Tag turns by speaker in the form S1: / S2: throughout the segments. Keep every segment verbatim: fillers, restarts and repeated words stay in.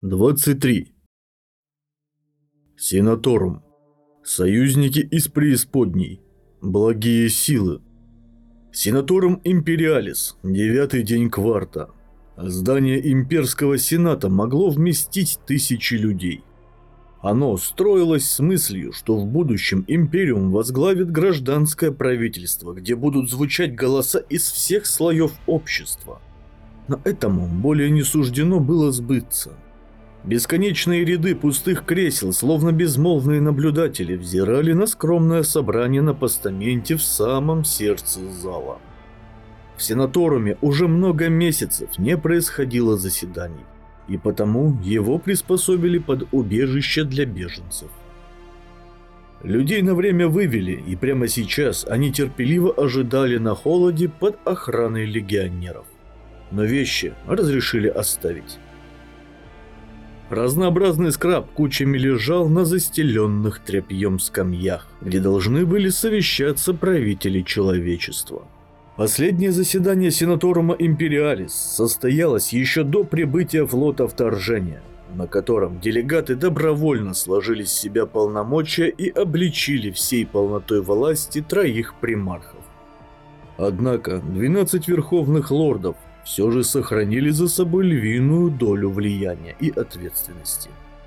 S1: двадцать три. Сенаторум. Союзники из преисподней. Благие силы. Сенаторум Империалис. Девятый день кварта. Здание имперского сената могло вместить тысячи людей. Оно строилось с мыслью, что в будущем Империум возглавит гражданское правительство, где будут звучать голоса из всех слоев общества. Но этому более не суждено было сбыться. Бесконечные ряды пустых кресел, словно безмолвные наблюдатели, взирали на скромное собрание на постаменте в самом сердце зала. В Сенаторуме уже много месяцев не происходило заседаний, и потому его приспособили под убежище для беженцев. Людей на время вывели, и прямо сейчас они терпеливо ожидали на холоде под охраной легионеров. Но вещи разрешили оставить. Разнообразный скраб кучами лежал на застеленных тряпьем скамьях, где должны были совещаться правители человечества. Последнее заседание Сенаторума Империалис состоялось еще до прибытия флота вторжения, на котором делегаты добровольно сложили с себя полномочия и обличили всей полнотой власти троих примархов. Однако двенадцать верховных лордов все же сохранили за собой львиную долю влияния и ответственности.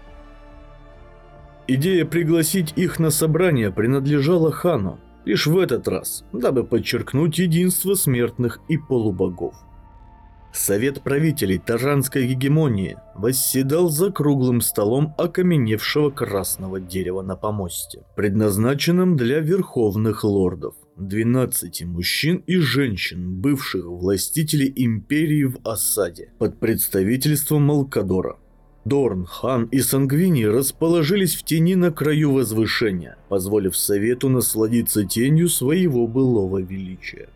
S1: Идея пригласить их на собрание принадлежала хану, лишь в этот раз, дабы подчеркнуть единство смертных и полубогов. Совет правителей Таранской гегемонии восседал за круглым столом окаменевшего красного дерева на помосте, предназначенном для верховных лордов. двенадцати мужчин и женщин, бывших властителей империи в осаде, под представительством Малкадора. Дорн, Хан и Сангвини расположились в тени на краю возвышения, позволив совету насладиться тенью своего былого величия.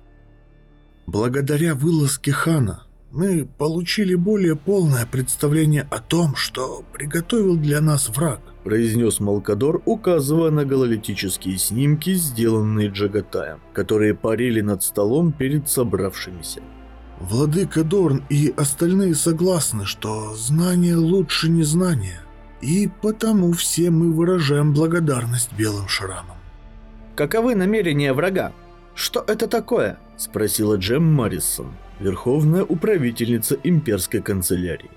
S2: Благодаря вылазке Хана мы получили более полное представление о том, что приготовил для нас враг,
S1: произнес Малкадор, указывая на гололитические снимки, сделанные Джагатаем, которые парили над столом перед собравшимися.
S2: Владыка Дорн и остальные согласны, что знание лучше незнания, и потому все мы выражаем благодарность белым шрамам.
S3: Каковы намерения врага? Что это такое?
S1: Спросила Джем Маррисон, верховная управительница имперской канцелярии.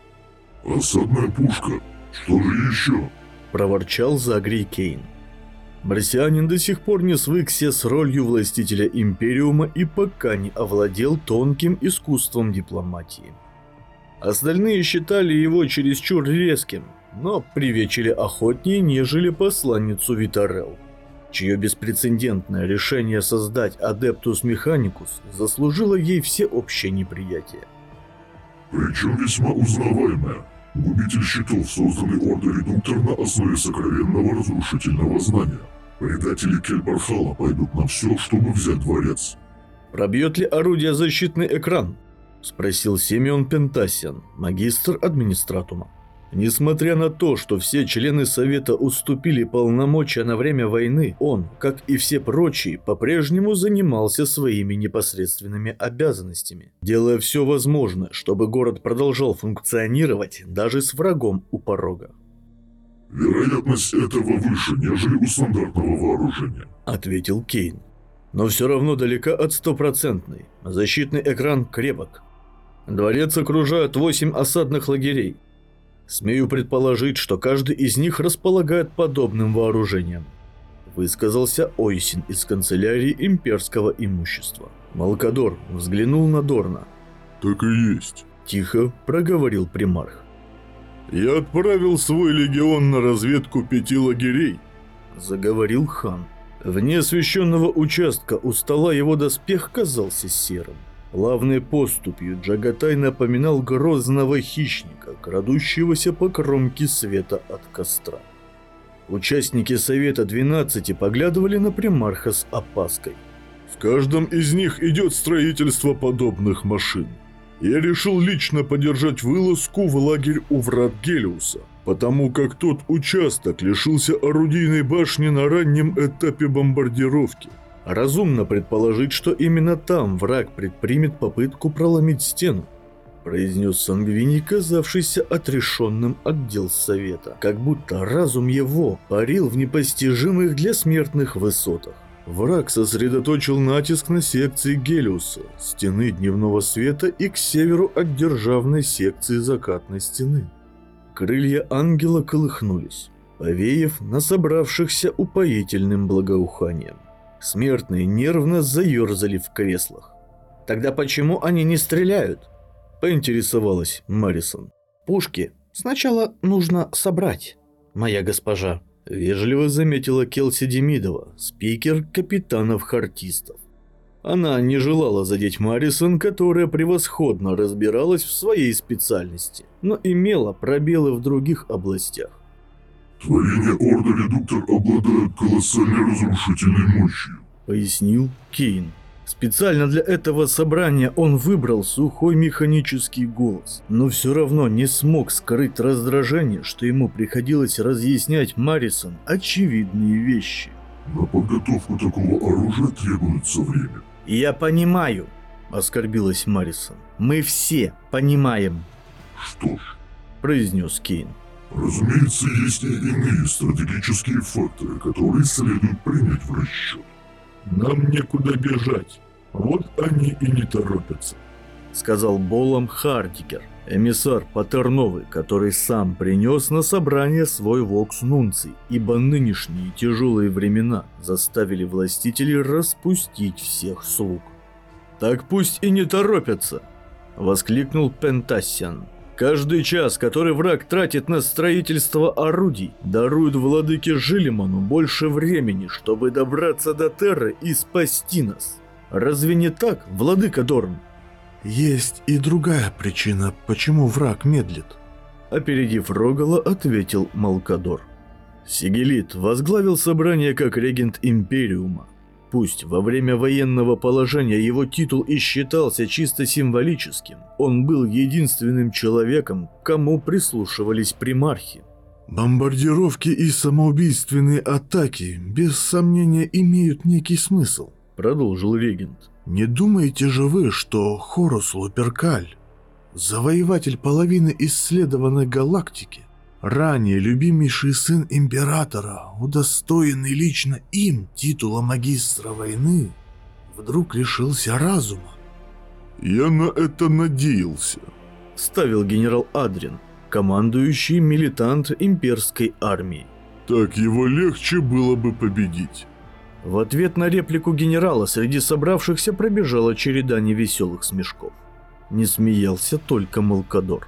S4: «Осадная пушка. Что же еще?»
S1: – проворчал Загрий Кейн. Марсианин до сих пор не свыкся с ролью властителя Империума и пока не овладел тонким искусством дипломатии. Остальные считали его чересчур резким, но привечили охотнее, нежели посланницу Витарел, чье беспрецедентное решение создать Адептус Механикус заслужило ей всеобщее неприятие.
S4: «Причем весьма узнаваемое. Губитель щитов, созданный Ордой Редуктор на основе сокровенного разрушительного знания. Предатели Кельбархала пойдут на все, чтобы взять дворец».
S1: «Пробьет ли орудие защитный экран?» – спросил Симеон Пентасиан, магистр администратума. Несмотря на то, что все члены Совета уступили полномочия на время войны, он, как и все прочие, по-прежнему занимался своими непосредственными обязанностями, делая все возможное, чтобы город продолжал функционировать даже с врагом у порога.
S4: «Вероятность этого выше, нежели у стандартного вооружения»,
S1: — ответил Кейн. «Но все равно далека от стопроцентной. Защитный экран крепок. Дворец окружают восемь осадных лагерей. Смею предположить, что каждый из них располагает подобным вооружением», — высказался Ойсин из канцелярии имперского имущества. Малкадор взглянул на Дорна.
S4: «Так и есть»,
S1: — тихо проговорил примарх.
S4: «Я отправил свой легион на разведку пяти лагерей»,
S1: — заговорил хан. Вне освещенного участка у стола его доспех казался серым. Плавной поступью Джагатай напоминал грозного хищника, крадущегося по кромке света от костра. Участники Совета двенадцати поглядывали на примарха с опаской.
S4: «В каждом из них идет строительство подобных машин. Я решил лично поддержать вылазку в лагерь у врат Гелиуса, потому как тот участок лишился орудийной башни на раннем этапе бомбардировки.
S1: Разумно предположить, что именно там враг предпримет попытку проломить стену. произнес Сангвини, казавшийся отрешенным от дел совета, как будто разум его парил в непостижимых для смертных высотах. Враг сосредоточил натиск на секции Гелиуса, стены дневного света, и к северу от державной секции закатной стены. Крылья ангела колыхнулись, повеяв на собравшихся упоительным благоуханием. Смертные нервно заерзали в креслах.
S3: Тогда почему они не стреляют?
S1: Поинтересовалась Марисон.
S3: Пушки сначала нужно собрать, моя госпожа.
S1: Вежливо заметила Келси Демидова, спикер капитанов-хартистов. Она не желала задеть Марисон, которая превосходно разбиралась в своей специальности, но имела пробелы в других областях.
S5: Творения Орда Редуктор обладают колоссальной разрушительной мощью,
S1: пояснил Кейн. Специально для этого собрания он выбрал сухой механический голос, но все равно не смог скрыть раздражение, что ему приходилось разъяснять Марисон очевидные вещи.
S5: На подготовку такого оружия требуется время.
S3: Я понимаю,
S1: оскорбилась Марисон.
S3: Мы все понимаем.
S5: Что ж,
S1: произнес Кейн.
S5: Разумеется, есть и иные стратегические факторы, которые следует принять в расчет.
S4: Нам некуда бежать, вот они и не торопятся,
S1: сказал Болам Хардикер, эмиссар Патерновый, который сам принес на собрание свой вокс нунций, ибо нынешние тяжелые времена заставили властителей распустить всех слуг. Так пусть и не торопятся, воскликнул Пентассиан. Каждый час, который враг тратит на строительство орудий, дарует владыке Жилиману больше времени, чтобы добраться до Терры и спасти нас. Разве не так, владыка Дорн?
S2: Есть и другая причина, почему враг медлит.
S1: Опередив Рогала, ответил Малкадор. Сигелит возглавил собрание как регент Империума. Пусть во время военного положения его титул и считался чисто символическим, он был единственным человеком, к кому прислушивались примархи.
S2: Бомбардировки и самоубийственные атаки, без сомнения, имеют некий смысл,
S1: продолжил регент.
S2: Не думаете же вы, что Хорус Луперкаль, завоеватель половины исследованной галактики, ранее любимейший сын императора, удостоенный лично им титула магистра войны, вдруг лишился разума?
S4: Я на это надеялся,
S1: ставил генерал Адрин, командующий милитант имперской армии.
S4: Так его легче было бы победить.
S1: В ответ на реплику генерала среди собравшихся пробежала череда невеселых смешков. Не смеялся только Малкадор.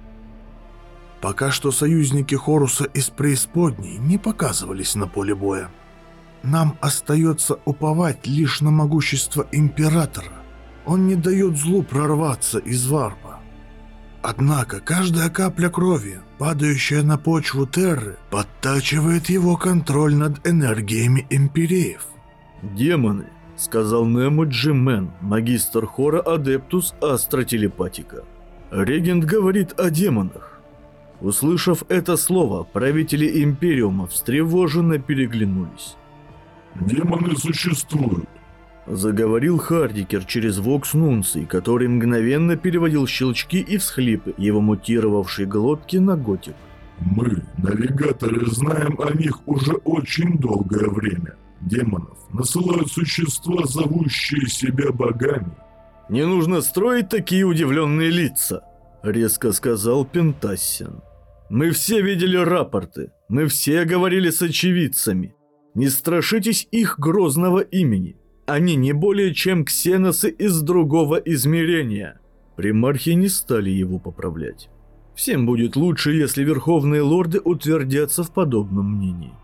S2: Пока что союзники Хоруса из преисподней не показывались на поле боя. Нам остается уповать лишь на могущество Императора. Он не дает злу прорваться из варпа. Однако каждая капля крови, падающая на почву Терры, подтачивает его контроль над энергиями империев.
S1: «Демоны», — сказал Нему Джимен, магистр хора Адептус Астротелепатика. «Регент говорит о демонах». Услышав это слово, правители Империума встревоженно переглянулись.
S5: «Демоны существуют»,
S1: — заговорил Хардикер через вокс нунций, который мгновенно переводил щелчки и всхлипы его мутировавшей глотки на готик.
S5: «Мы, навигаторы, знаем о них уже очень долгое время. Демонов насылают существа, зовущие себя богами».
S1: «Не нужно строить такие удивленные лица», — резко сказал Пентассиан. «Мы все видели рапорты, мы все говорили с очевидцами. Не страшитесь их грозного имени. Они не более чем ксеносы из другого измерения». Примархи не стали его поправлять. Всем будет лучше, если верховные лорды утвердятся в подобном мнении.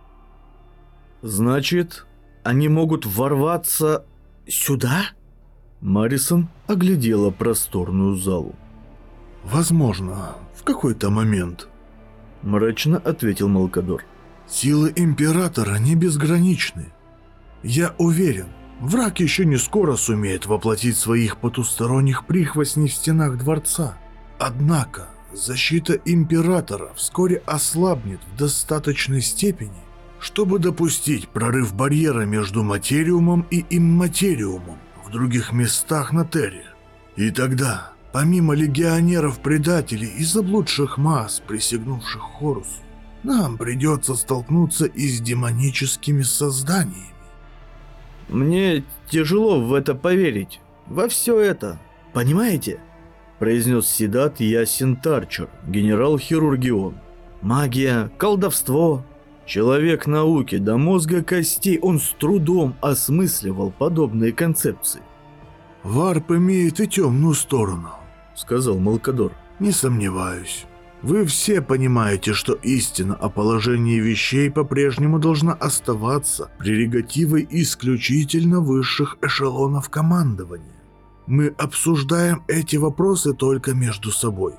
S1: «Значит, они могут ворваться сюда?» Марисон оглядела просторную залу.
S2: «Возможно, в какой-то момент», — мрачно ответил Малкадор. «Силы Императора не безграничны. Я уверен, враг еще не скоро сумеет воплотить своих потусторонних прихвостней в стенах дворца. Однако защита Императора вскоре ослабнет в достаточной степени, чтобы допустить прорыв барьера между материумом и имматериумом в других местах на Терре. И тогда Помимо легионеров-предателей и заблудших масс, присягнувших Хорусу, нам придется столкнуться и с демоническими созданиями.
S3: Мне тяжело в это поверить. Во все это. Понимаете? Произнес Сидат Ясин Тарчер, генерал-хирургион. Магия, колдовство. Человек науки до мозга костей, он с трудом осмысливал подобные концепции.
S2: Варп имеет и темную сторону,
S1: сказал Малкадор.
S2: Не сомневаюсь. Вы все понимаете, что истина о положении вещей по-прежнему должна оставаться прерогативой исключительно высших эшелонов командования. Мы обсуждаем эти вопросы только между собой.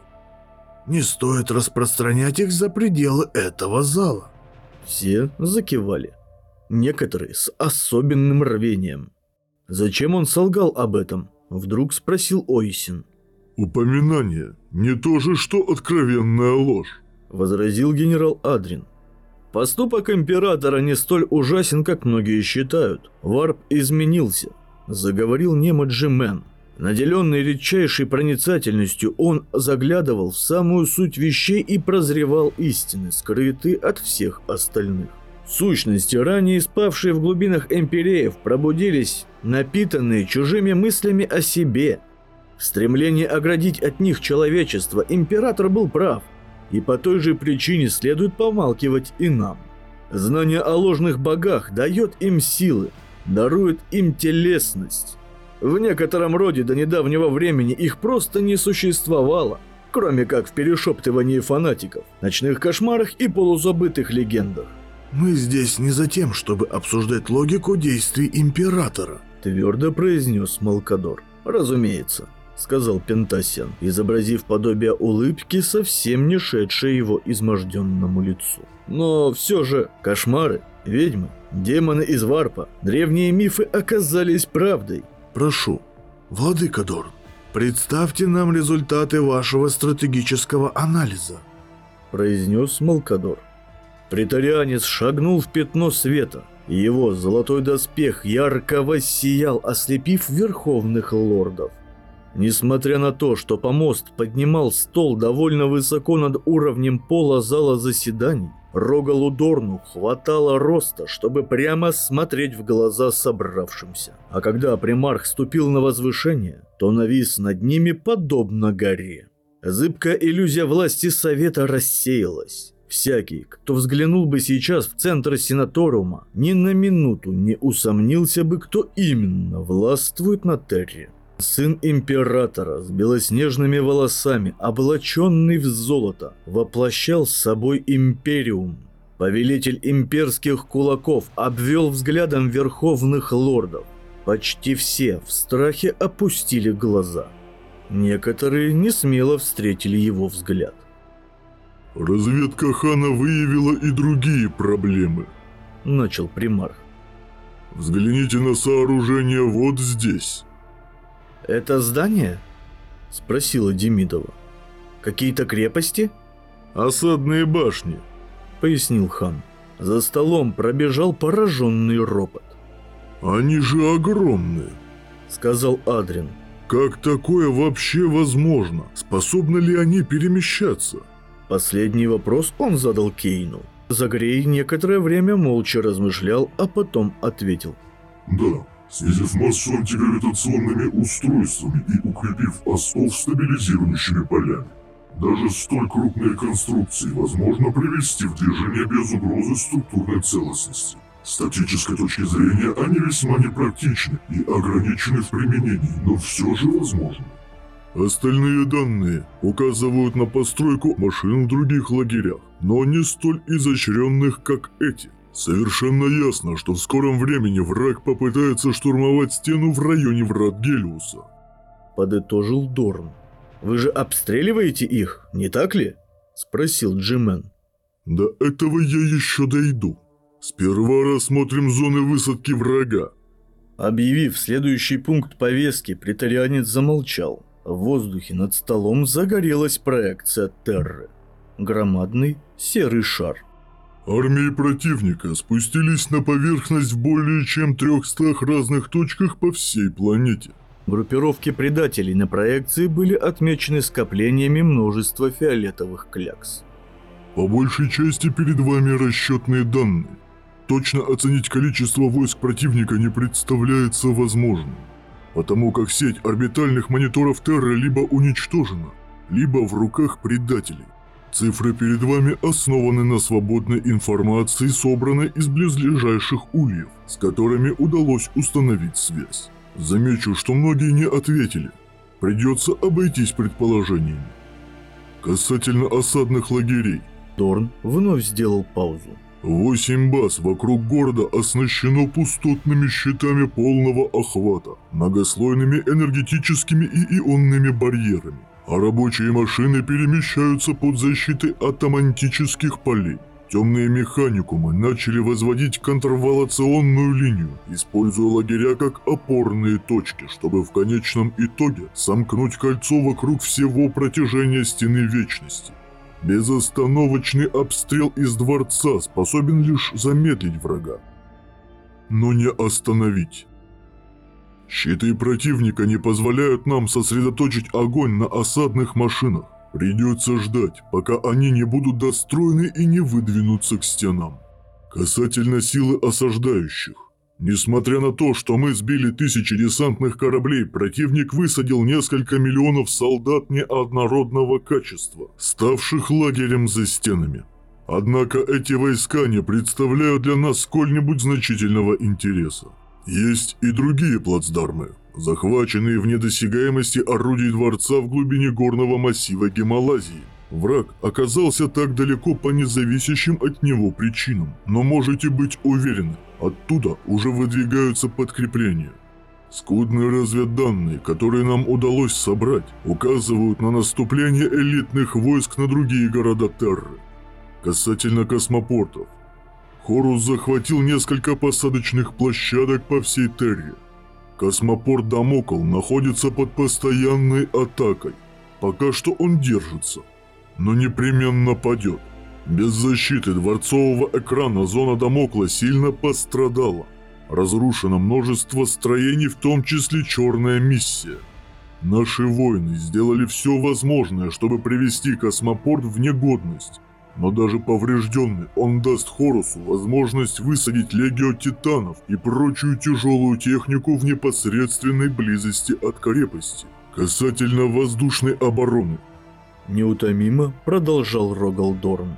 S2: Не стоит распространять их за пределы этого зала.
S1: Все закивали. Некоторые с особенным рвением. Зачем он солгал об этом? Вдруг спросил Ойсин.
S4: «Упоминание не то же, что откровенная ложь»,
S1: — возразил генерал Адрин. Поступок императора не столь ужасен, как многие считают. Варп изменился, — заговорил Немаджимен. Наделенный редчайшей проницательностью, он заглядывал в самую суть вещей и прозревал истины, скрытые от всех остальных. Сущности, ранее спавшие в глубинах империев, пробудились, напитанные чужими мыслями о себе. В стремлении оградить от них человечество император был прав, и по той же причине следует помалкивать и нам. Знание о ложных богах дает им силы, дарует им телесность. В некотором роде до недавнего времени их просто не существовало, кроме как в перешептывании фанатиков, ночных кошмарах и полузабытых легендах.
S2: «Мы здесь не за тем, чтобы обсуждать логику действий императора»,
S1: — твердо произнес Малкадор. «Разумеется», — сказал Пентасиан, изобразив подобие улыбки, совсем не шедшей его изможденному лицу. «Но все же кошмары, ведьмы, демоны из Варпа, древние мифы оказались правдой».
S2: «Прошу, владыка Дорн, представьте нам результаты вашего стратегического анализа»,
S1: — произнес Малкадор. Претарианец шагнул в пятно света. Его золотой доспех ярко воссиял, ослепив верховных лордов. Несмотря на то, что помост поднимал стол довольно высоко над уровнем пола зала заседаний, Рогалу Дорну хватало роста, чтобы прямо смотреть в глаза собравшимся. А когда примарх ступил на возвышение, то навис над ними подобно горе. Зыбкая иллюзия власти совета рассеялась. Всякий, кто взглянул бы сейчас в центр Сенаториума, ни на минуту не усомнился бы, кто именно властвует на Терре. Сын императора с белоснежными волосами, облаченный в золото, воплощал с собой империум. Повелитель имперских кулаков обвел взглядом верховных лордов. Почти все в страхе опустили глаза. Некоторые несмело встретили его взгляд.
S4: «Разведка хана выявила и другие проблемы»,
S1: — начал примарх.
S4: «Взгляните на сооружение вот здесь».
S3: «Это здание?» — спросила Демидова. «Какие-то крепости?»
S4: «Осадные башни»,
S1: — пояснил хан. За столом пробежал пораженный ропот.
S4: «Они же огромные»,
S1: — сказал Адрин.
S4: «Как такое вообще возможно? Способны ли они перемещаться?»
S1: Последний вопрос он задал Кейну. Загрей некоторое время молча размышлял, а потом ответил.
S5: «Да, снизив массу антигравитационными устройствами и укрепив остов стабилизирующими полями. Даже столь крупные конструкции возможно привести в движение без угрозы структурной целостности. С тактической точки зрения они весьма непрактичны и ограничены в применении, но все же возможны.
S4: Остальные данные указывают на постройку машин в других лагерях, но не столь изощренных, как эти. Совершенно ясно, что в скором времени враг попытается штурмовать стену в районе врат Гелиуса»,
S1: — подытожил Дорн. «Вы же обстреливаете их, не так ли?» — спросил Джимен.
S4: «До этого я еще дойду. Сперва рассмотрим зоны высадки врага».
S1: Объявив следующий пункт повестки, претарианец замолчал. В воздухе над столом загорелась проекция Терры. Громадный серый шар.
S4: Армии противника спустились на поверхность в более чем трехстах разных точках по всей планете.
S3: Группировки предателей на проекции были отмечены скоплениями множества фиолетовых клякс.
S5: По большей части перед вами расчетные данные. Точно оценить количество войск противника не представляется возможным, потому как сеть орбитальных мониторов Терры либо уничтожена, либо в руках предателей. Цифры перед вами основаны на свободной информации, собранной из близлежащих ульев, с которыми удалось установить связь. Замечу, что многие не ответили. Придется обойтись предположениями. Касательно осадных лагерей.
S3: Дорн вновь сделал паузу.
S5: Восемь баз вокруг города оснащено пустотными щитами полного охвата, многослойными энергетическими и ионными барьерами, а рабочие машины перемещаются под защитой атомантических полей. Темные механикумы начали возводить контрволационную линию, используя лагеря как опорные точки, чтобы в конечном итоге сомкнуть кольцо вокруг всего протяжения Стены Вечности. Безостановочный обстрел из дворца способен лишь замедлить врага, но не остановить. Щиты противника не позволяют нам сосредоточить огонь на осадных машинах. Придется ждать, пока они не будут достроены и не выдвинутся к стенам. Касательно силы осаждающих. Несмотря на то, что мы сбили тысячи десантных кораблей, противник высадил несколько миллионов солдат неоднородного качества, ставших лагерем за стенами. Однако эти войска не представляют для нас сколь-нибудь значительного интереса. Есть и другие плацдармы, захваченные в недосягаемости орудий дворца в глубине горного массива Гималазии. Враг оказался так далеко по независящим от него причинам, но можете быть уверены, оттуда уже выдвигаются подкрепления. Скудные разведданные, которые нам удалось собрать, указывают на наступление элитных войск на другие города Терры. Касательно космопортов. Хорус захватил несколько посадочных площадок по всей Терре. Космопорт Дамокл находится под постоянной атакой. Пока что он держится, но непременно падет. Без защиты дворцового экрана зона Дамокла сильно пострадала. Разрушено множество строений, в том числе Черная Миссия. Наши воины сделали все возможное, чтобы привести космопорт в негодность. Но даже поврежденный он даст Хорусу возможность высадить легио титанов и прочую тяжелую технику в непосредственной близости от крепости. Касательно воздушной обороны.
S3: Неутомимо продолжал Рогал Дорн.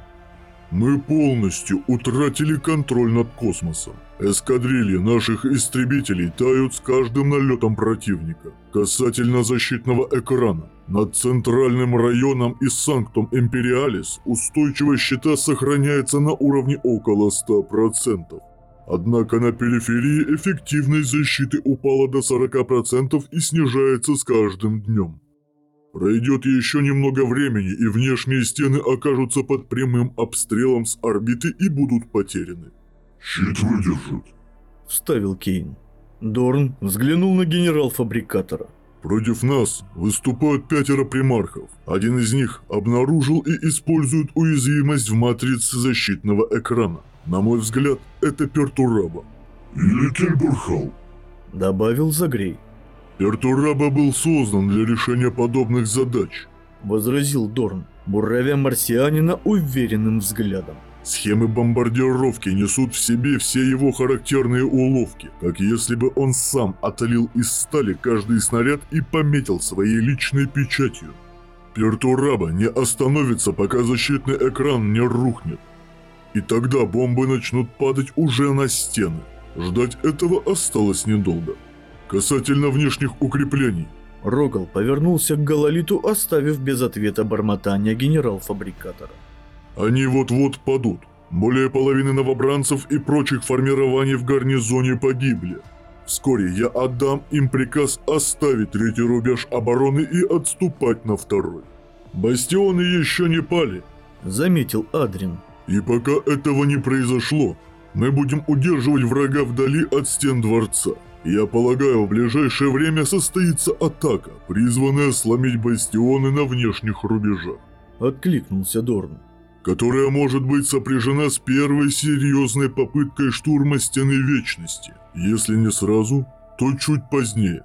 S5: Мы полностью утратили контроль над космосом. Эскадрильи наших истребителей тают с каждым налетом противника. Касательно защитного экрана. Над центральным районом и Санктум Империалис устойчивость щита сохраняется на уровне около ста процентов. Однако на периферии эффективность защиты упала до сорока процентов и снижается с каждым днем. Пройдет еще немного времени, и внешние стены окажутся под прямым обстрелом с орбиты и будут потеряны. Щит выдержит.
S3: Вставил Кейн. Дорн взглянул на генерал-фабрикатора.
S5: Против нас выступают пятеро примархов. Один из них обнаружил и использует уязвимость в матрице защитного экрана. На мой взгляд, это Пертураба. Или Кельбурхал.
S3: Добавил Загрей.
S5: Пертураба был создан для решения подобных задач.
S3: Возразил Дорн, буравя марсианина уверенным взглядом.
S5: Схемы бомбардировки несут в себе все его характерные уловки, как если бы он сам отлил из стали каждый снаряд и пометил своей личной печатью. Пертураба не остановится, пока защитный экран не рухнет. И тогда бомбы начнут падать уже на стены. Ждать этого осталось недолго. Касательно внешних укреплений.
S3: Рогал повернулся к Гололиту, оставив без ответа бормотание генерал-фабрикатора.
S5: Они вот-вот падут. Более половины новобранцев и прочих формирований в гарнизоне погибли. Вскоре я отдам им приказ оставить третий рубеж обороны и отступать на второй. Бастионы еще не пали,
S3: заметил Адрин.
S5: И пока этого не произошло, мы будем удерживать врага вдали от стен дворца. Я полагаю, в ближайшее время состоится атака, призванная сломить бастионы на внешних рубежах.
S3: Откликнулся Дорн.
S5: Которая может быть сопряжена с первой серьезной попыткой штурма Стены Вечности. Если не сразу, то чуть позднее.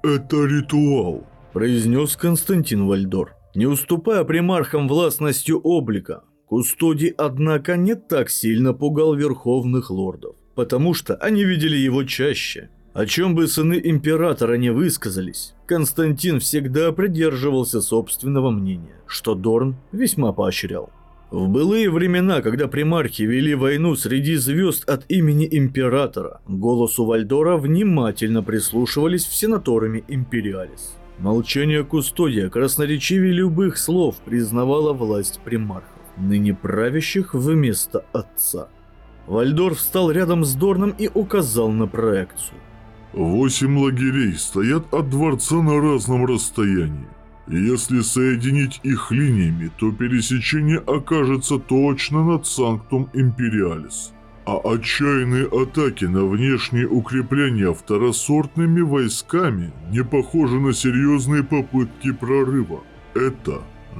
S4: Это ритуал»,
S1: – произнес Константин Вальдор. Не уступая примархам властностью облика, Кустодий, однако, не так сильно пугал верховных лордов, потому что они видели его чаще. О чем бы сыны императора не высказались, Константин всегда придерживался собственного мнения, что Дорн весьма поощрял. В былые времена, когда примархи вели войну среди звезд от имени императора, к голосу Вальдора внимательно прислушивались в сенаторами Империалис. Молчание Кустодия красноречивее любых слов признавало власть примархов, ныне правящих вместо отца. Вальдор встал рядом с Дорном и указал на проекцию.
S4: «Восемь лагерей стоят от дворца на разном расстоянии. Если соединить их линиями, то пересечение окажется точно над Санктум Империалис. А отчаянные атаки на внешние укрепления второсортными войсками не похожи на серьезные попытки прорыва. Это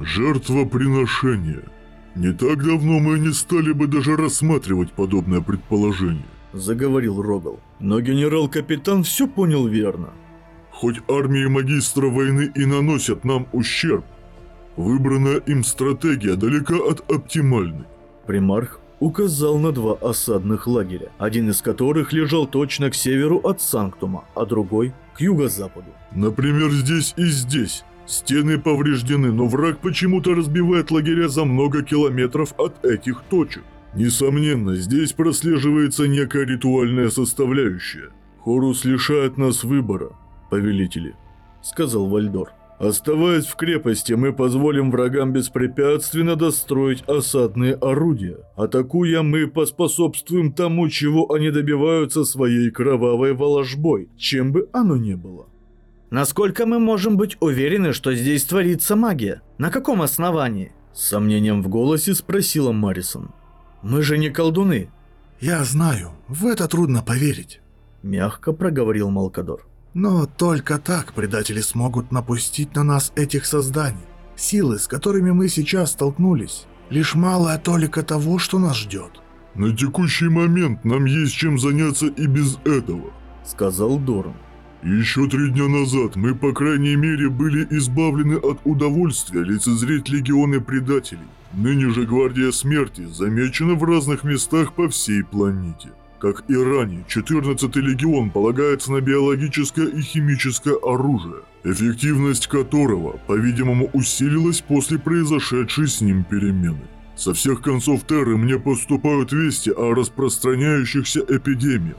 S4: жертвоприношение. Не так давно мы не стали бы даже рассматривать подобное предположение», —
S1: заговорил Рогал. Но генерал-капитан все понял верно.
S4: «Хоть армии магистра войны и наносят нам ущерб, выбранная им стратегия далека от оптимальной».
S1: Примарх указал на два осадных лагеря, один из которых лежал точно к северу от Санктума, а другой к юго-западу.
S4: «Например, здесь и здесь. Стены повреждены, но враг почему-то разбивает лагеря за много километров от этих точек. Несомненно, здесь прослеживается некая ритуальная составляющая. Хорус лишает нас выбора, повелители», — сказал Вальдор. «Оставаясь в крепости, мы позволим врагам беспрепятственно достроить осадные орудия. Атакуя, мы поспособствуем тому, чего они добиваются своей кровавой волжбой, чем бы оно ни было».
S3: Насколько мы можем быть уверены, что здесь творится магия? На каком основании?
S1: С сомнением в голосе спросила Маррисон. Мы же не колдуны.
S2: Я знаю, в это трудно поверить.
S1: Мягко проговорил Малкадор.
S2: Но только так предатели смогут напустить на нас этих созданий. Силы, с которыми мы сейчас столкнулись, лишь малая толика того, что нас ждет.
S4: «На текущий момент нам есть чем заняться и без этого»,
S1: — сказал Дорн.
S4: «Еще три дня назад мы, по крайней мере, были избавлены от удовольствия лицезреть легионы предателей. Ныне же Гвардия Смерти замечена в разных местах по всей планете. Как и ранее, четырнадцатый легион полагается на биологическое и химическое оружие, эффективность которого, по-видимому, усилилась после произошедшей с ним перемены. Со всех концов Терры мне поступают вести о распространяющихся эпидемиях».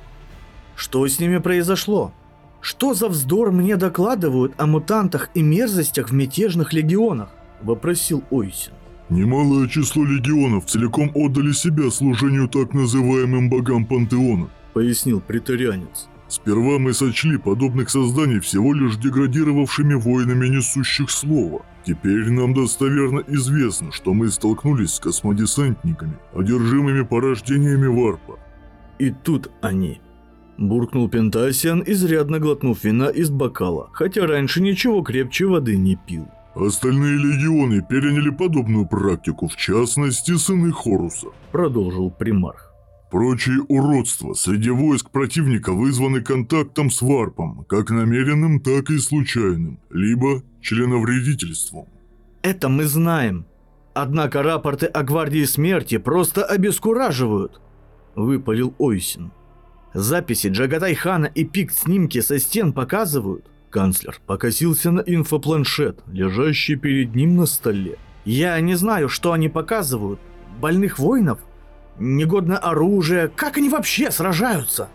S3: Что с ними произошло? Что за вздор мне докладывают о мутантах и мерзостях в мятежных легионах?
S1: Вопросил Ойсин.
S4: «Немалое число легионов целиком отдали себя служению так называемым богам пантеона», —
S1: пояснил претарианец.
S4: «Сперва мы сочли подобных созданий всего лишь деградировавшими воинами несущих слово. Теперь нам достоверно известно, что мы столкнулись с космодесантниками, одержимыми порождениями варпа».
S1: И тут они... Буркнул Пентасиан, изрядно глотнув вина из бокала, хотя раньше ничего крепче воды не пил.
S4: «Остальные легионы переняли подобную практику, в частности, сыны Хоруса», —
S1: продолжил примарх.
S4: «Прочие уродства среди войск противника вызваны контактом с варпом, как намеренным, так и случайным, либо членовредительством».
S3: Это мы знаем. Однако рапорты о Гвардии Смерти просто обескураживают, — выпалил Ойсин. Записи Джагатай-хана и пикт-снимки со стен показывают.
S1: Канцлер покосился на инфопланшет, лежащий перед ним на столе.
S3: Я не знаю, что они показывают. Больных воинов? Негодное оружие? Как они вообще сражаются?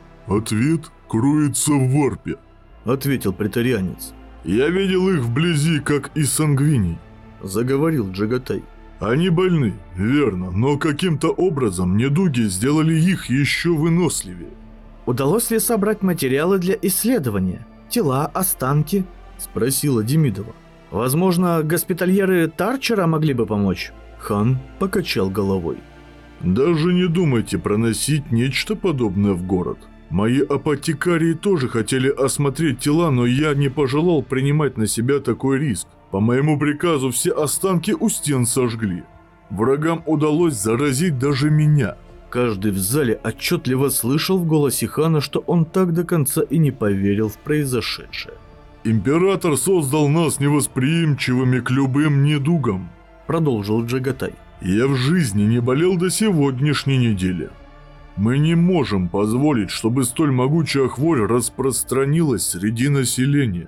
S4: «Ответ кроется в варпе»,
S1: — ответил претарианец.
S4: «Я видел их вблизи, как и сангвиний»,
S1: — заговорил Джагатай.
S4: «Они больны, верно, но каким-то образом недуги сделали их еще выносливее».
S3: «Удалось ли собрать материалы для исследования? Тела, останки?» —
S1: спросила Демидова.
S3: «Возможно, госпитальеры Тарчера могли бы помочь?»
S1: Хан покачал головой.
S4: «Даже не думайте проносить нечто подобное в город. Мои апотекарии тоже хотели осмотреть тела, но я не пожелал принимать на себя такой риск. По моему приказу все останки у стен сожгли. Врагам удалось заразить даже меня».
S1: Каждый в зале отчетливо слышал в голосе Хана, что он так до конца и не поверил в произошедшее.
S4: Император создал нас невосприимчивыми к любым недугам.
S3: Продолжил Джагатай.
S4: Я в жизни не болел до сегодняшней недели. Мы не можем позволить, чтобы столь могучая хворь распространилась среди населения.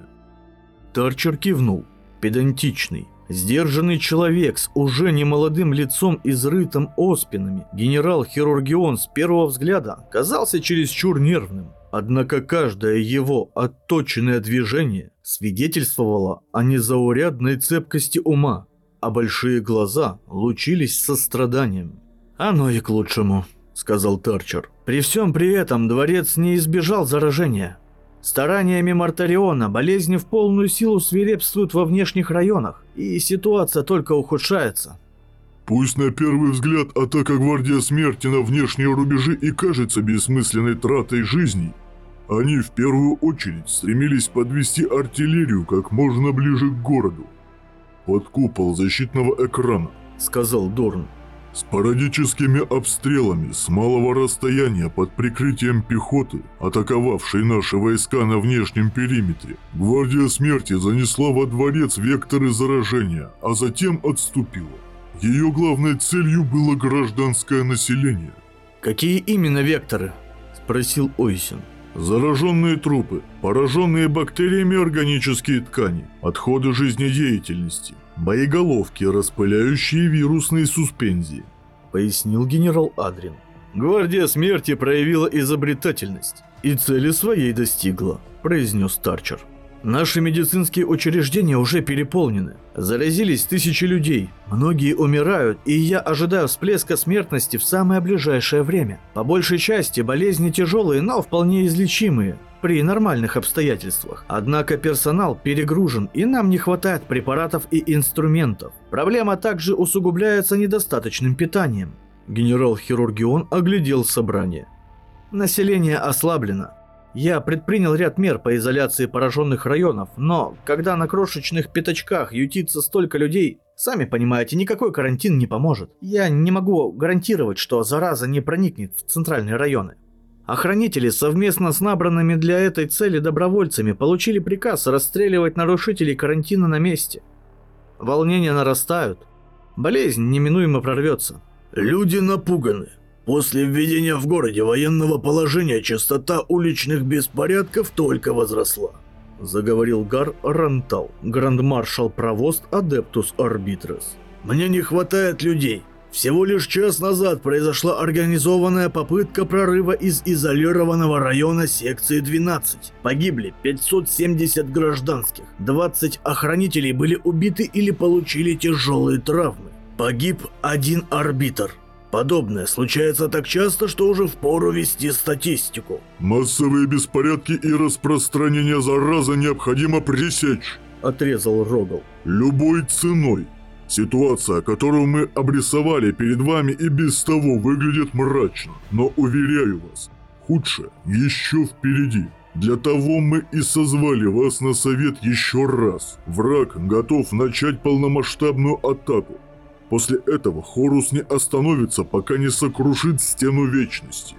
S3: Тарчер кивнул. Педантичный, сдержанный человек с уже немолодым лицом, изрытым оспинами, генерал Хирургион с первого взгляда казался чересчур нервным. Однако каждое его отточенное движение свидетельствовало о незаурядной цепкости ума, а большие глаза лучились состраданием. «Оно и к лучшему», — сказал Тарчер. «При всем при этом дворец не избежал заражения. Стараниями Мартариона болезни в полную силу свирепствуют во внешних районах, и ситуация только ухудшается».
S4: Пусть на первый взгляд атака Гвардии Смерти на внешние рубежи и кажется бессмысленной тратой жизней, они в первую очередь стремились подвести артиллерию как можно ближе к городу, под купол защитного экрана,
S3: — сказал Дорн.
S4: С парадическими обстрелами с малого расстояния под прикрытием пехоты, атаковавшей наши войска на внешнем периметре, Гвардия Смерти занесла во дворец векторы заражения, а затем отступила. Ее главной целью было гражданское население.
S3: «Какие именно векторы?» – спросил Ойсин.
S4: Зараженные трупы, пораженные бактериями органические ткани, отходы жизнедеятельности, боеголовки, распыляющие вирусные суспензии,
S3: пояснил генерал Адрин. «Гвардия Смерти проявила изобретательность и цели своей достигла», произнес Тарчер. «Наши медицинские учреждения уже переполнены. Заразились тысячи людей. Многие умирают, и я ожидаю всплеска смертности в самое ближайшее время. По большей части болезни тяжелые, но вполне излечимые при нормальных обстоятельствах. Однако персонал перегружен, и нам не хватает препаратов и инструментов. Проблема также усугубляется недостаточным питанием». Генерал Хирургион оглядел собрание. «Население ослаблено. Я предпринял ряд мер по изоляции пораженных районов, но когда на крошечных пятачках ютится столько людей, сами понимаете, никакой карантин не поможет. Я не могу гарантировать, что зараза не проникнет в центральные районы. Охранители совместно с набранными для этой цели добровольцами получили приказ расстреливать нарушителей карантина на месте. Волнения нарастают. Болезнь неминуемо прорвется».
S1: Люди напуганы. После введения в городе военного положения частота уличных беспорядков только возросла, заговорил Гар Рантал, гранд-маршал Провост Адептус Арбитрес. Мне не хватает людей. Всего лишь час назад произошла организованная попытка прорыва из изолированного района секции двенадцать. Погибли пятьсот семьдесят гражданских, двадцать охранителей были убиты или получили тяжелые травмы. Погиб один арбитр. Подобное случается так часто, что уже впору вести статистику.
S4: Массовые беспорядки и распространение заразы необходимо пресечь,
S3: отрезал Рогал.
S4: Любой ценой. Ситуация, которую мы обрисовали перед вами, и без того выглядит мрачно. Но уверяю вас, худшее еще впереди. Для того мы и созвали вас на совет еще раз. Враг готов начать полномасштабную атаку. После этого Хорус не остановится, пока не сокрушит стену вечности.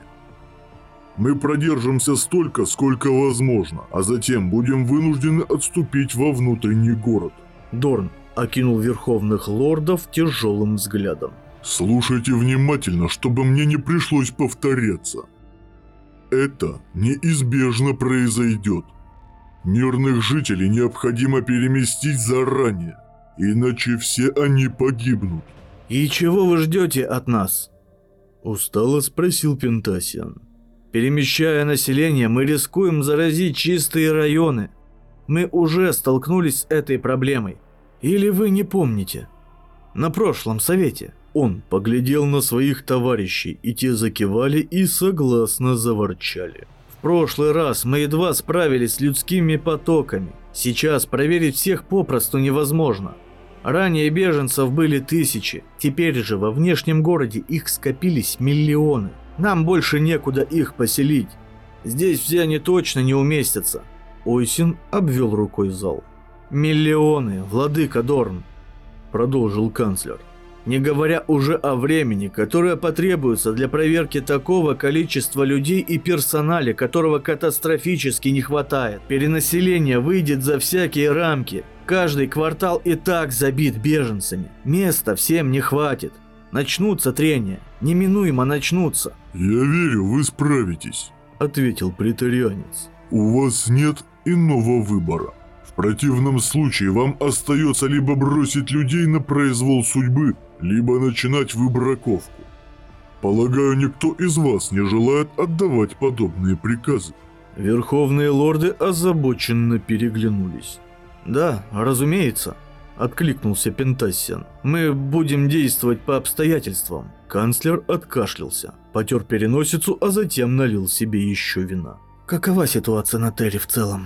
S4: Мы продержимся столько, сколько возможно, а затем будем вынуждены отступить во внутренний город.
S3: Дорн окинул верховных лордов тяжелым взглядом.
S4: Слушайте внимательно, чтобы мне не пришлось повторяться. Это неизбежно произойдет. Мирных жителей необходимо переместить заранее. Иначе все они погибнут.
S3: «И чего вы ждете от нас?» Устало спросил Пентасиан. «Перемещая население, мы рискуем заразить чистые районы. Мы уже столкнулись с этой проблемой. Или вы не помните? На прошлом совете». Он поглядел на своих товарищей, и те закивали и согласно заворчали. «В прошлый раз мы едва справились с людскими потоками. Сейчас проверить всех попросту невозможно. Ранее беженцев были тысячи, теперь же во внешнем городе их скопились миллионы. Нам больше некуда их поселить. Здесь все они точно не уместятся». Ойсин обвел рукой зал. «Миллионы, владыка Дорн», — продолжил канцлер. Не говоря уже о времени, которое потребуется для проверки такого количества людей и персоналя, которого катастрофически не хватает. Перенаселение выйдет за всякие рамки. Каждый квартал и так забит беженцами. Места всем не хватит. Начнутся трения. Неминуемо начнутся.
S5: «Я верю, вы справитесь»,
S1: — ответил претарианец.
S5: «У вас нет иного выбора. В противном случае вам остается либо бросить людей на произвол судьбы, либо начинать выбраковку. Полагаю, никто из вас не желает отдавать подобные приказы».
S1: Верховные лорды озабоченно переглянулись.
S3: «Да, разумеется», — откликнулся Пентассиан. «Мы будем действовать по обстоятельствам».
S1: Канцлер откашлялся, потер переносицу, а затем налил себе еще вина.
S3: «Какова ситуация на Терре в целом?»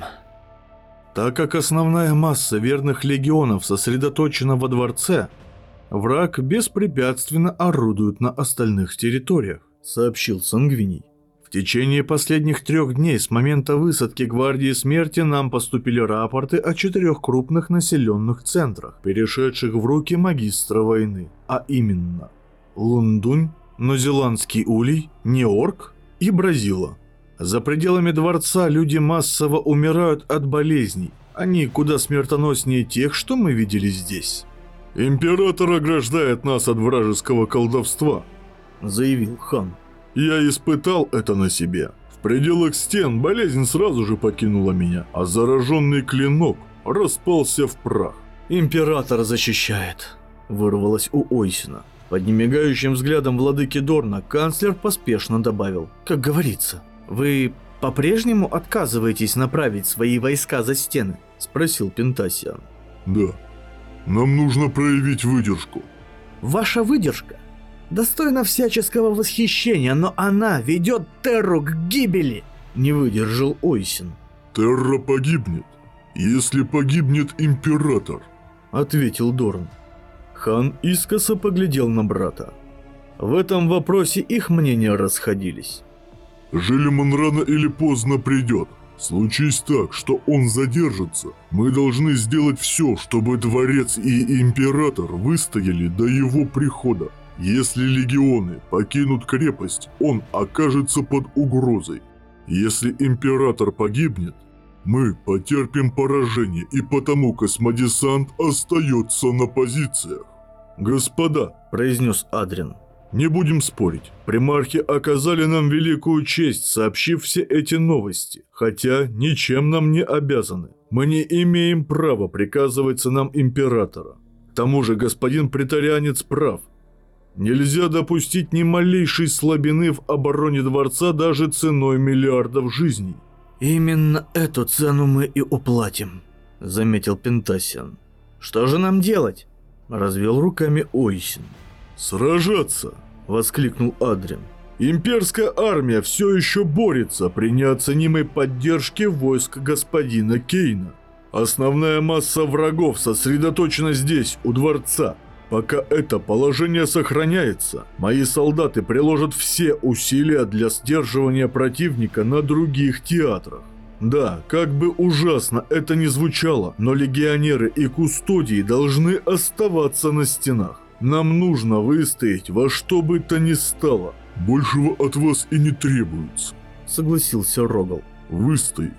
S2: Так как основная масса верных легионов сосредоточена во дворце, враг беспрепятственно орудует на остальных территориях,
S1: сообщил Сангвиний.
S2: В течение последних трех дней с момента высадки Гвардии Смерти нам поступили рапорты о четырех крупных населенных центрах, перешедших в руки магистра войны, а именно Лундунь, Новозеландский Улей, Неорк и Бразила. За пределами дворца люди массово умирают от болезней, они куда смертоноснее тех, что мы видели здесь.
S4: «Император ограждает нас от вражеского колдовства»,
S1: — заявил хан.
S4: «Я испытал это на себе. В пределах стен болезнь сразу же покинула меня, а зараженный клинок распался в прах».
S1: «Император защищает», — вырвалось у Ойсена. Под немигающим взглядом владыки Дорна канцлер поспешно добавил:
S3: «Как говорится, вы по-прежнему отказываетесь направить свои войска за стены?» — спросил Пентассиан.
S5: «Да. Нам нужно проявить выдержку».
S3: «Ваша выдержка достойна всяческого восхищения, но она ведет Терру к гибели!» — не выдержал Ойсен.
S5: «Терра погибнет, если погибнет Император»,
S1: — ответил Дорн. Хан искоса поглядел на брата. В этом вопросе их мнения расходились.
S5: «Желеман рано или поздно придет. Случись так, что он задержится, мы должны сделать все, чтобы дворец и Император выстояли до его прихода. Если легионы покинут крепость, он окажется под угрозой. Если Император погибнет, мы потерпим поражение, и потому космодесант остается на позициях».
S4: «Господа»,
S1: — произнес Адриан,
S4: — «не будем спорить. Примархи оказали нам великую честь, сообщив все эти новости, хотя ничем нам не обязаны. Мы не имеем права приказывать сынам Императора. К тому же господин претарианец прав. Нельзя допустить ни малейшей слабины в обороне дворца даже ценой миллиардов жизней».
S3: «Именно эту цену мы и уплатим», — заметил Пентассиан. «Что же нам делать?» — развел руками Ойсен.
S4: «Сражаться!» — воскликнул Адриан. «Имперская армия все еще борется при неоценимой поддержке войск господина Кейна. Основная масса врагов сосредоточена здесь, у дворца. Пока это положение сохраняется, мои солдаты приложат все усилия для сдерживания противника на других театрах. Да, как бы ужасно это ни звучало, но легионеры и кустодии должны оставаться на стенах. Нам нужно выстоять во что бы то ни стало».
S5: «Большего от вас и не требуется»,
S1: — согласился Рогал.
S5: «Выстоять.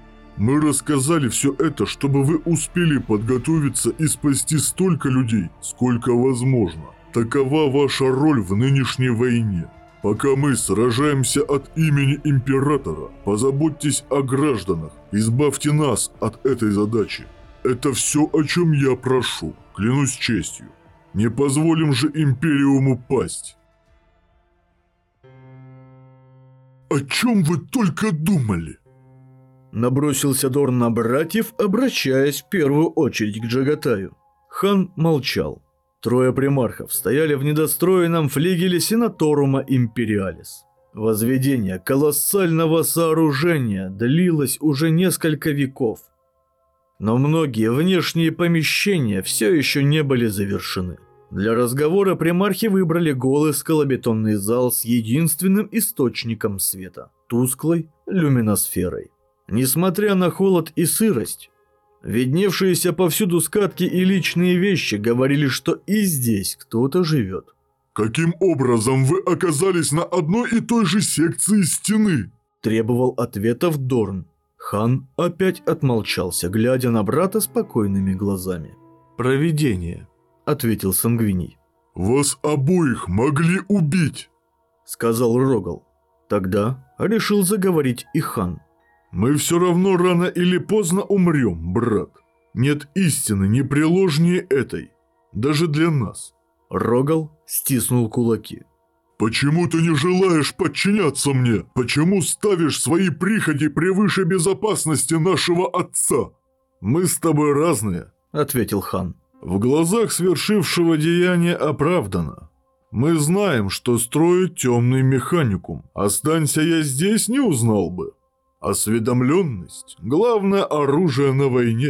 S5: Мы рассказали все это, чтобы вы успели подготовиться и спасти столько людей, сколько возможно. Такова ваша роль в нынешней войне. Пока мы сражаемся от имени Императора, позаботьтесь о гражданах, избавьте нас от этой задачи. Это все, о чем я прошу, клянусь честью. Не позволим же Империуму пасть». «О чем вы только думали?»
S1: Набросился Дорн на братьев, обращаясь в первую очередь к Джагатаю. Хан молчал. Трое примархов стояли в недостроенном флигеле Сенаторума Империалис. Возведение колоссального сооружения длилось уже несколько веков. Но многие внешние помещения все еще не были завершены. Для разговора примархи выбрали голый скалобетонный зал с единственным источником света – тусклой люминосферой. Несмотря на холод и сырость,
S3: Видневшиеся повсюду скатки и личные вещи говорили, что и здесь кто-то живет.
S5: «Каким образом вы оказались на одной и той же секции стены?»
S3: Требовал ответов Дорн. Хан опять отмолчался, глядя на брата спокойными глазами.
S1: «Провидение», — ответил Сангвиний.
S5: «Вас обоих могли убить»,
S3: — сказал Рогал. Тогда решил заговорить и Хан.
S4: «Мы все равно рано или поздно умрем, брат. Нет истины непреложнее этой. Даже для нас».
S3: Рогал стиснул кулаки.
S5: «Почему ты не желаешь подчиняться мне? Почему ставишь свои прихоти превыше безопасности нашего отца?»
S4: «Мы с тобой разные», —
S3: ответил Хан.
S4: «В глазах свершившего деяния оправдано. Мы знаем, что строит темный механикум. Останься я здесь, не узнал бы. Осведомленность – главное оружие на войне».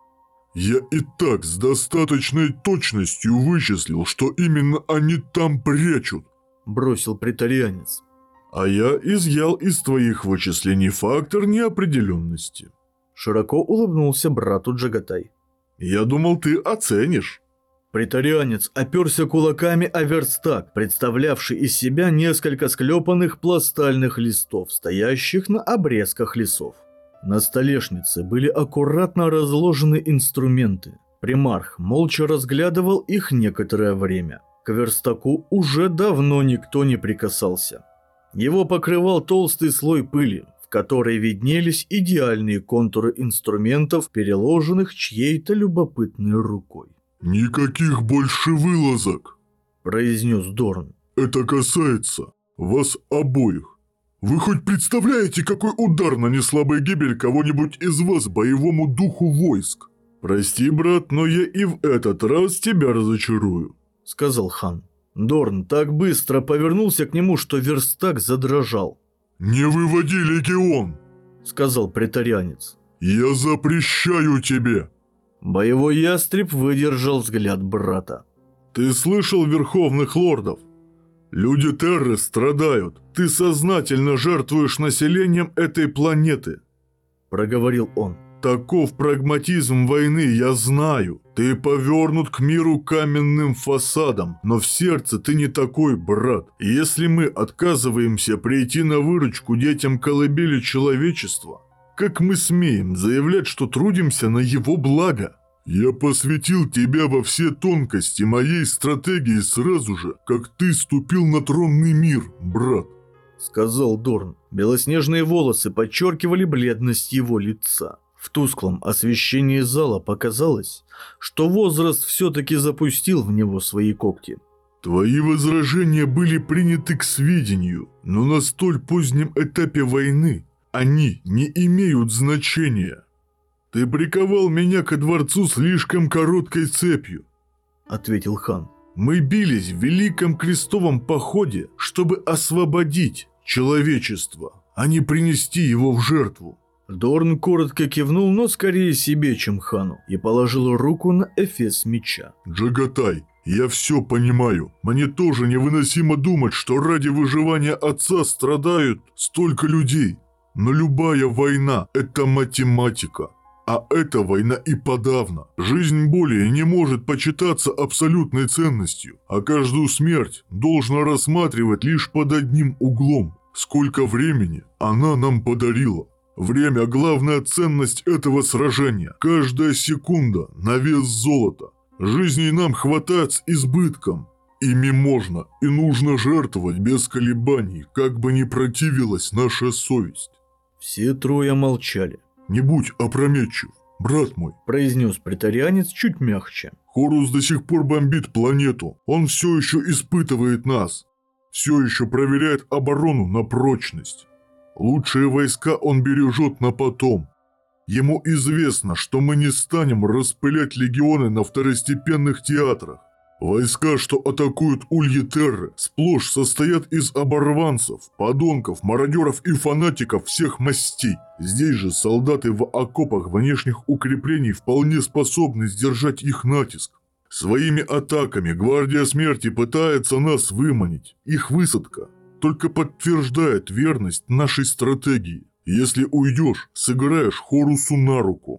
S5: «Я и так с достаточной точностью вычислил, что именно они там прячут»,
S3: – бросил претарианец.
S4: «А я изъял из твоих вычислений фактор неопределенности».
S3: Широко улыбнулся брату Джагатай.
S4: «Я думал, ты оценишь».
S3: Претарианец оперся кулаками о верстак, представлявший из себя несколько склепанных пластальных листов, стоящих на обрезках лесов. На столешнице были аккуратно разложены инструменты. Примарх молча разглядывал их некоторое время. К верстаку уже давно никто не прикасался. Его покрывал толстый слой пыли, в которой виднелись идеальные контуры инструментов, переложенных чьей-то любопытной рукой.
S5: «Никаких больше вылазок»,
S3: – произнес Дорн.
S5: «Это касается вас обоих. Вы хоть представляете, какой удар нанесла бы гибель кого-нибудь из вас боевому духу войск?»
S4: «Прости, брат, но я и в этот раз тебя разочарую», —
S3: сказал Хан. Дорн так быстро повернулся к нему, что верстак задрожал.
S5: «Не выводи легион»,
S3: — сказал претарианец.
S5: «Я запрещаю тебе».
S3: Боевой ястреб выдержал взгляд брата.
S4: «Ты слышал верховных лордов? Люди Терры страдают. Ты сознательно жертвуешь населением этой планеты», —
S3: проговорил он.
S4: «Таков прагматизм войны, я знаю. Ты повернут к миру каменным фасадом, но в сердце ты не такой, брат. И если мы отказываемся прийти на выручку детям колыбели человечества, как мы смеем заявлять, что трудимся на его благо?»
S5: «Я посвятил тебя во все тонкости моей стратегии сразу же, как ты ступил на тронный мир, брат»,
S3: — сказал Дорн. Белоснежные волосы подчеркивали бледность его лица. В тусклом освещении зала показалось, что возраст все-таки запустил в него свои когти.
S4: «Твои возражения были приняты к сведению, но на столь позднем этапе войны они не имеют значения. Ты приковал меня ко дворцу слишком короткой цепью», — ответил Хан. «Мы бились в Великом Крестовом походе, чтобы освободить человечество, а не принести его в жертву».
S3: Дорн коротко кивнул, но скорее себе, чем Хану, и положил руку на эфес меча.
S5: «Джагатай, я все понимаю. Мне тоже невыносимо думать, что ради выживания отца страдают столько людей. Но любая война – это математика. А эта война и подавно. Жизнь более не может почитаться абсолютной ценностью, а каждую смерть должна рассматривать лишь под одним углом. Сколько времени она нам подарила. Время – главная ценность этого сражения. Каждая секунда на вес золота. Жизней нам хватает с избытком. Ими можно и нужно жертвовать без колебаний, как бы ни противилась наша совесть».
S3: Все трое молчали.
S5: «Не будь опрометчив, брат мой»,
S3: – произнес претарианец чуть мягче.
S5: «Хорус до сих пор бомбит планету. Он все еще испытывает нас. Все еще проверяет оборону на прочность. Лучшие войска он бережет на потом. Ему известно, что мы не станем распылять легионы на второстепенных театрах. Войска, что атакуют ульи Терры, сплошь состоят из оборванцев, подонков, мародеров и фанатиков всех мастей. Здесь же солдаты в окопах внешних укреплений вполне способны сдержать их натиск. Своими атаками Гвардия Смерти пытается нас выманить. Их высадка только подтверждает верность нашей стратегии. Если уйдешь, сыграешь Хорусу на руку.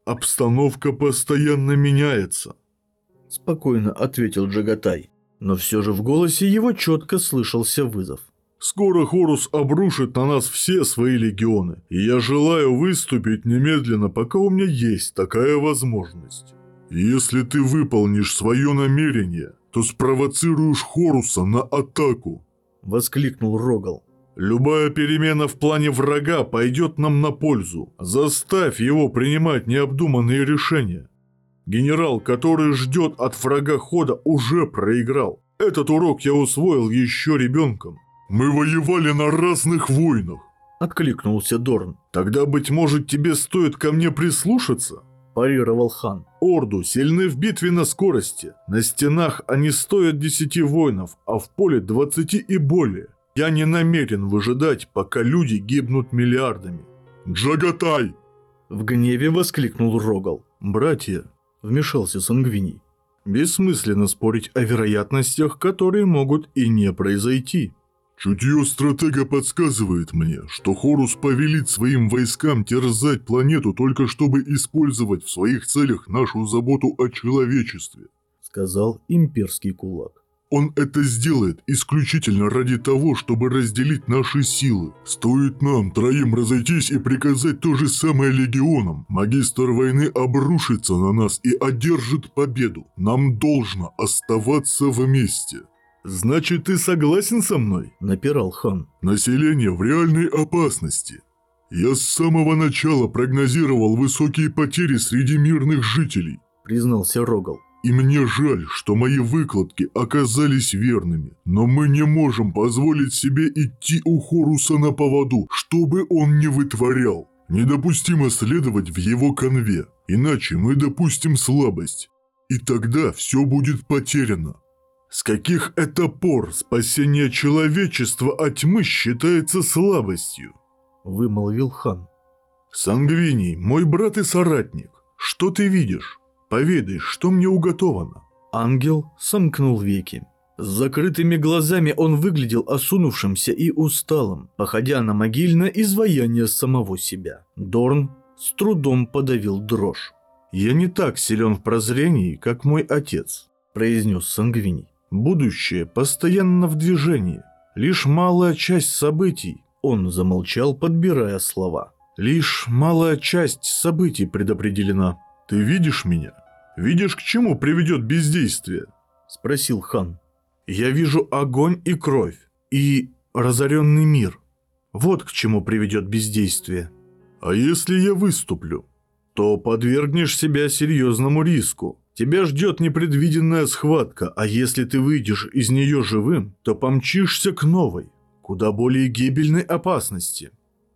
S4: Обстановка постоянно меняется.
S3: Спокойно ответил Джагатай, но все же в голосе его четко слышался вызов.
S4: Скоро Хорус обрушит на нас все свои легионы, и я желаю выступить немедленно, пока у меня есть такая возможность. Если ты выполнишь свое намерение, то спровоцируешь Хоруса на атаку.
S3: Воскликнул Рогал.
S4: Любая перемена в плане врага пойдет нам на пользу. Заставь его принимать необдуманные решения. Генерал, который ждет от врага хода, уже проиграл. Этот урок я усвоил еще ребенком. Мы воевали на разных войнах.
S3: Откликнулся Дорн.
S4: Тогда, быть может, тебе стоит ко мне прислушаться?
S3: Парировал хан.
S4: Орду сильны в битве на скорости. На стенах они стоят десяти воинов, а в поле двадцати и более. Я не намерен выжидать, пока люди гибнут миллиардами. Джагатай!
S3: В гневе воскликнул Рогал.
S1: Братья,
S3: Вмешался Сангвиний.
S1: бессмысленно спорить о вероятностях, которые могут и не произойти.
S4: Чутье стратега подсказывает мне, что Хорус повелит своим войскам терзать планету только чтобы использовать в своих целях нашу заботу о человечестве.
S3: Сказал имперский кулак.
S4: Он это сделает исключительно ради того, чтобы разделить наши силы. Стоит нам троим разойтись и приказать то же самое легионам, магистр войны обрушится на нас и одержит победу. Нам должно оставаться вместе.
S1: Значит, ты согласен со мной?
S3: Напирал хан.
S4: Население в реальной опасности. Я с самого начала прогнозировал высокие потери среди мирных жителей.
S3: Признался Рогал.
S4: И мне жаль, что мои выкладки оказались верными, но мы не можем позволить себе идти у Хоруса на поводу, что бы он ни вытворял. Недопустимо следовать в его конве, иначе мы допустим слабость, и тогда все будет потеряно. С каких это пор спасение человечества от тьмы считается слабостью?
S3: Вымолвил хан.
S1: Сангвиний, мой брат и соратник, что ты видишь? Поведай, что мне уготовано.
S3: Ангел сомкнул веки. С закрытыми глазами он выглядел осунувшимся и усталым, походя на могильное изваяние самого себя. Дорн с трудом подавил дрожь.
S1: «Я не так силен в прозрении, как мой отец», – произнес Сангвиний. «Будущее постоянно в движении. Лишь малая часть событий».
S3: Он замолчал, подбирая слова.
S1: «Лишь малая часть событий предопределена. Ты видишь меня? Видишь, к чему приведет бездействие?»
S3: – спросил хан.
S1: «Я вижу огонь и кровь, и разоренный мир. Вот к чему приведет бездействие. А если я выступлю, то подвергнешь себя серьезному риску. Тебя ждет непредвиденная схватка, а если ты выйдешь из нее живым, то помчишься к новой, куда более гибельной опасности.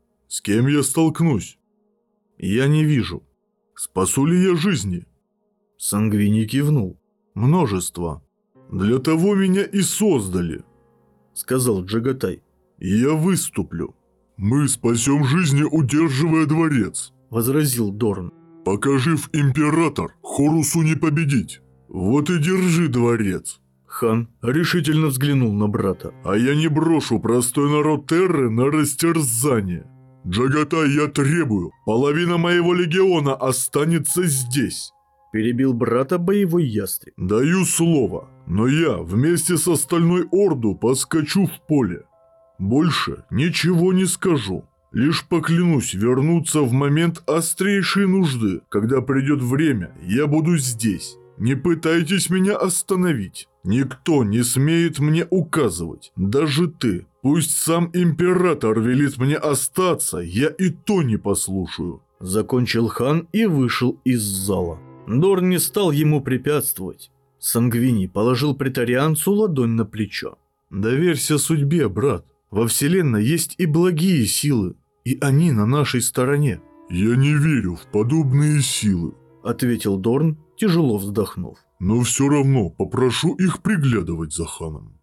S1: С кем я столкнусь? Я не вижу. Спасу ли я жизни?»
S3: Сангвиний кивнул.
S1: «Множество. Для того меня и создали», — сказал Джагатай. «Я выступлю».
S4: «Мы спасем жизни, удерживая дворец»,
S3: — возразил Дорн.
S4: «Пока жив император, Хорусу не победить. Вот и держи дворец».
S1: Хан решительно взглянул на брата. «А я не брошу простой народ Терры на растерзание. Джагатай, я требую, половина моего легиона останется здесь».
S3: Перебил брата боевой ястреб.
S1: «Даю слово, но я вместе с остальной орду поскочу в поле. Больше ничего не скажу. Лишь поклянусь вернуться в момент острейшей нужды. Когда придет время, я буду здесь. Не пытайтесь меня остановить. Никто не смеет мне указывать. Даже ты. Пусть сам император велит мне остаться, я и то не послушаю».
S3: Закончил хан и вышел из зала. Дорн не стал ему препятствовать. Сангвиний положил претарианцу ладонь на плечо.
S1: «Доверься судьбе, брат. Во вселенной есть и благие силы, и они на нашей стороне».
S4: «Я не верю в подобные силы»,
S3: — ответил Дорн, тяжело вздохнув.
S4: «но все равно попрошу их приглядывать за ханом».